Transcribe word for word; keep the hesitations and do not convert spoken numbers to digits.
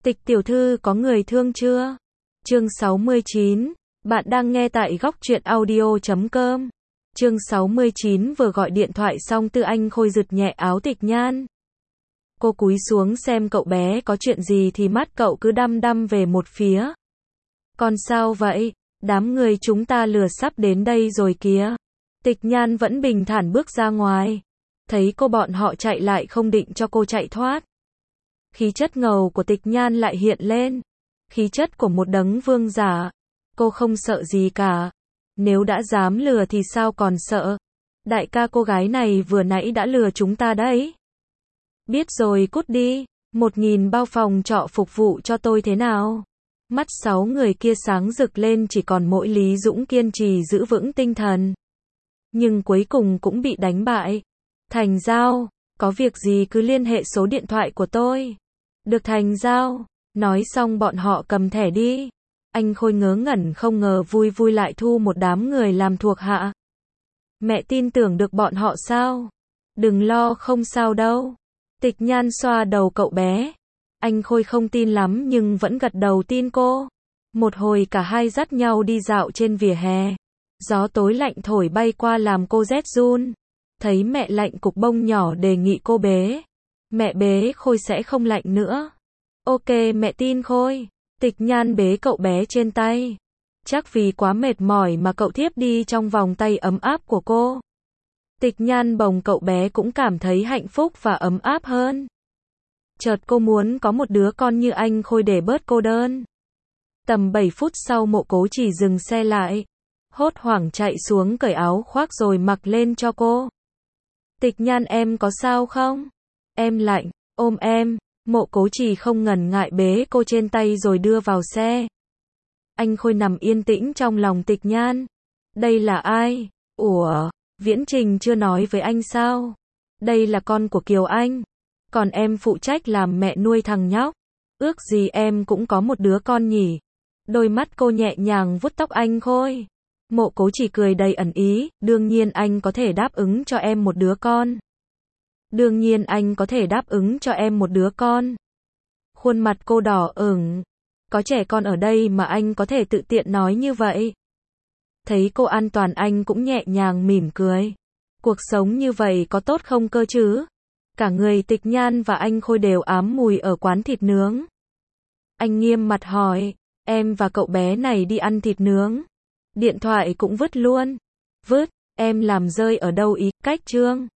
Tịch tiểu thư có người thương chưa? Chương sáu mươi chín. Bạn đang nghe tại góc truyện audio chấm com. Chương sáu mươi chín vừa gọi điện thoại xong Tư Anh Khôi giật nhẹ áo Tịch Nhan. Cô cúi xuống xem cậu bé có chuyện gì thì mắt cậu cứ đăm đăm về một phía. Còn sao vậy? Đám người chúng ta lừa sắp đến đây rồi kìa. Tịch Nhan vẫn bình thản bước ra ngoài. Thấy cô bọn họ chạy lại không định cho cô chạy thoát. Khí chất ngầu của Tịch Nhan lại hiện lên. Khí chất của một đấng vương giả. Cô không sợ gì cả. Nếu đã dám lừa thì sao còn sợ. Đại ca cô gái này vừa nãy đã lừa chúng ta đấy. Biết rồi cút đi. Một nghìn bao phòng trọ phục vụ cho tôi thế nào? Mắt sáu người kia sáng rực lên, chỉ còn mỗi Lý Dũng kiên trì giữ vững tinh thần. Nhưng cuối cùng cũng bị đánh bại. Thành Giao, có việc gì cứ liên hệ số điện thoại của tôi. Được Thành Giao. Nói xong bọn họ cầm thẻ đi. Anh Khôi ngớ ngẩn không ngờ vui vui lại thu một đám người làm thuộc hạ. Mẹ tin tưởng được bọn họ sao? Đừng lo, không sao đâu. Tịch Nhan xoa đầu cậu bé. Anh Khôi không tin lắm nhưng vẫn gật đầu tin cô. Một hồi cả hai dắt nhau đi dạo trên vỉa hè. Gió tối lạnh thổi bay qua làm cô rét run. Thấy mẹ lạnh cục bông nhỏ đề nghị cô bế. Mẹ bế Khôi sẽ không lạnh nữa. Ok, mẹ tin Khôi. Tịch Nhan bế cậu bé trên tay. Chắc vì quá mệt mỏi mà cậu thiếp đi trong vòng tay ấm áp của cô. Tịch Nhan bồng cậu bé cũng cảm thấy hạnh phúc và ấm áp hơn. Chợt cô muốn có một đứa con như anh Khôi để bớt cô đơn. Tầm bảy phút sau Mộ Cố Chỉ dừng xe lại. Hốt hoảng chạy xuống cởi áo khoác rồi mặc lên cho cô. Tịch Nhan, em có sao không? Em lạnh, ôm em. Mộ Cố Chỉ không ngần ngại bế cô trên tay rồi đưa vào xe. Anh Khôi nằm yên tĩnh trong lòng Tịch Nhan. Đây là ai? Ủa, Viễn Trình chưa nói với anh sao? Đây là con của Kiều Anh. Còn em phụ trách làm mẹ nuôi thằng nhóc. Ước gì em cũng có một đứa con nhỉ. Đôi mắt cô nhẹ nhàng vuốt tóc anh Khôi. Mộ Cố Chỉ cười đầy ẩn ý. Đương nhiên anh có thể đáp ứng cho em một đứa con. Đương nhiên anh có thể đáp ứng cho em một đứa con. Khuôn mặt cô đỏ ửng. Có trẻ con ở đây mà anh có thể tự tiện nói như vậy. Thấy cô an toàn anh cũng nhẹ nhàng mỉm cười. Cuộc sống như vậy có tốt không cơ chứ? Cả người Tịch Nhan và anh Khôi đều ám mùi ở quán thịt nướng. Anh nghiêm mặt hỏi, em và cậu bé này đi ăn thịt nướng. Điện thoại cũng vứt luôn. Vứt, em làm rơi ở đâu ý, cách Trương.